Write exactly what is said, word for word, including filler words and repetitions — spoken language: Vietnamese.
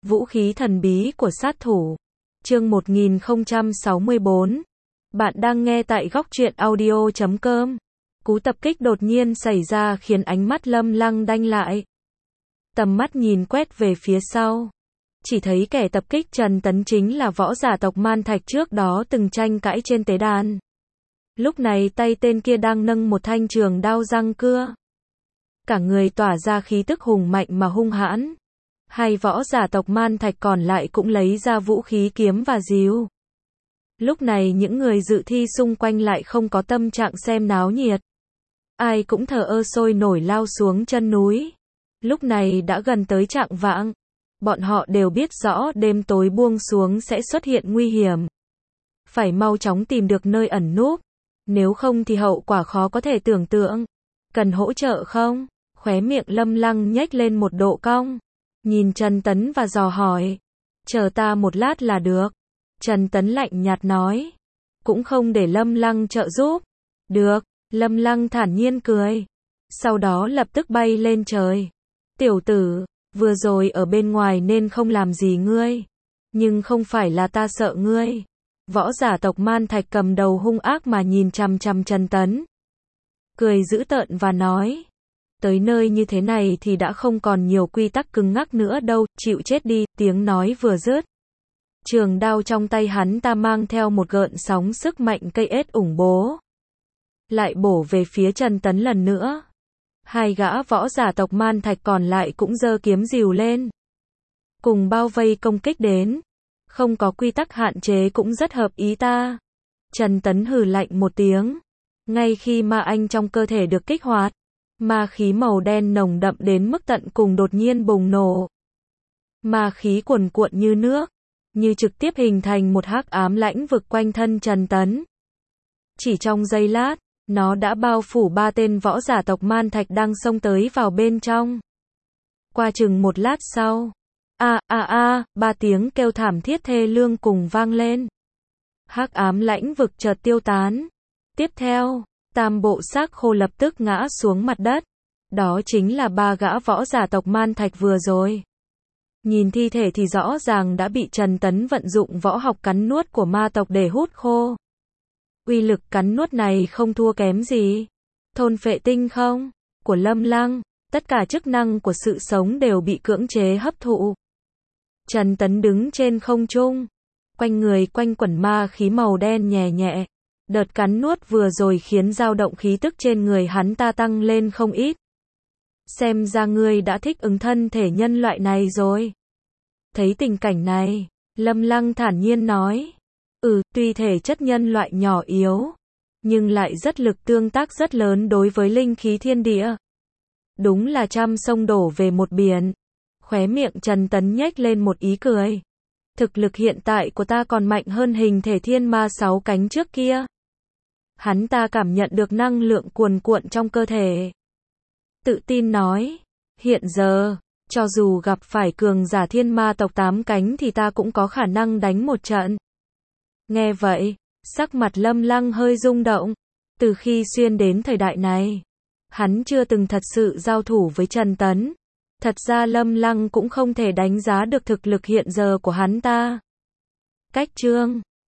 Vũ khí thần bí của sát thủ. Chương một nghìn không trăm sáu mươi bốn. Bạn đang nghe tại góc truyện audio chấm com. Cú tập kích đột nhiên xảy ra khiến ánh mắt Lâm Lăng đanh lại. Tầm mắt nhìn quét về phía sau. Chỉ thấy kẻ tập kích Trần Tấn chính là võ giả tộc Man Thạch trước đó từng tranh cãi trên tế đàn. Lúc này tay tên kia đang nâng một thanh trường đao răng cưa. Cả người tỏa ra khí tức hùng mạnh mà hung hãn. Hai võ giả tộc Man Thạch còn lại cũng lấy ra vũ khí kiếm và rìu. Lúc này những người dự thi xung quanh lại không có tâm trạng xem náo nhiệt. Ai cũng thờ ơ sôi nổi lao xuống chân núi. Lúc này đã gần tới chạng vạng. Bọn họ đều biết rõ đêm tối buông xuống sẽ xuất hiện nguy hiểm. Phải mau chóng tìm được nơi ẩn núp. Nếu không thì hậu quả khó có thể tưởng tượng. Cần hỗ trợ không? Khóe miệng Lâm Lăng nhếch lên một độ cong. Nhìn Trần Tấn và dò hỏi. Chờ ta một lát là được. Trần Tấn lạnh nhạt nói. Cũng không để Lâm Lăng trợ giúp. Được. Lâm Lăng thản nhiên cười. Sau đó lập tức bay lên trời. Tiểu tử, vừa rồi ở bên ngoài nên không làm gì ngươi. Nhưng không phải là ta sợ ngươi. Võ giả tộc Man Thạch cầm đầu hung ác mà nhìn chằm chằm Trần Tấn. Cười dữ tợn và nói. Tới nơi như thế này thì đã không còn nhiều quy tắc cứng ngắc nữa đâu, chịu chết đi, tiếng nói vừa dứt. Trường đao trong tay hắn ta mang theo một gợn sóng sức mạnh cây ết ủng bố. Lại bổ về phía Trần Tấn lần nữa. Hai gã võ giả tộc Man Thạch còn lại cũng giơ kiếm rìu lên. Cùng bao vây công kích đến. Không có quy tắc hạn chế cũng rất hợp ý ta. Trần Tấn hừ lạnh một tiếng. Ngay khi ma anh trong cơ thể được kích hoạt, ma khí màu đen nồng đậm đến mức tận cùng đột nhiên bùng nổ. Ma khí cuồn cuộn như nước, như trực tiếp hình thành một hắc ám lãnh vực quanh thân Trần Tấn. Chỉ trong giây lát, nó đã bao phủ ba tên võ giả tộc Man Thạch đang xông tới vào bên trong. Qua chừng một lát sau, a a a, ba tiếng kêu thảm thiết thê lương cùng vang lên. Hắc ám lãnh vực chợt tiêu tán. Tiếp theo, tam bộ xác khô lập tức ngã xuống mặt đất. Đó chính là ba gã võ giả tộc Man Thạch vừa rồi. Nhìn thi thể thì rõ ràng đã bị Trần Tấn vận dụng võ học cắn nuốt của ma tộc để hút khô. Uy lực cắn nuốt này không thua kém gì thôn phệ tinh không của Lâm Lăng. Tất cả chức năng của sự sống đều bị cưỡng chế hấp thụ. Trần Tấn đứng trên không trung. Quanh người quanh quẩn ma khí màu đen nhẹ nhẹ. Đợt cắn nuốt vừa rồi khiến dao động khí tức trên người hắn ta tăng lên không ít. Xem ra ngươi đã thích ứng thân thể nhân loại này rồi. Thấy tình cảnh này, Lâm Lăng thản nhiên nói. Ừ, tuy thể chất nhân loại nhỏ yếu, nhưng lại rất lực tương tác rất lớn đối với linh khí thiên địa. Đúng là trăm sông đổ về một biển. Khóe miệng Trần Tấn nhếch lên một ý cười. Thực lực hiện tại của ta còn mạnh hơn hình thể thiên ma sáu cánh trước kia. Hắn ta cảm nhận được năng lượng cuồn cuộn trong cơ thể. Tự tin nói, hiện giờ, cho dù gặp phải cường giả thiên ma tộc tám cánh thì ta cũng có khả năng đánh một trận. Nghe vậy, sắc mặt Lâm Lăng hơi rung động. Từ khi xuyên đến thời đại này, hắn chưa từng thật sự giao thủ với Trần Tấn. Thật ra Lâm Lăng cũng không thể đánh giá được thực lực hiện giờ của hắn ta. Cách chương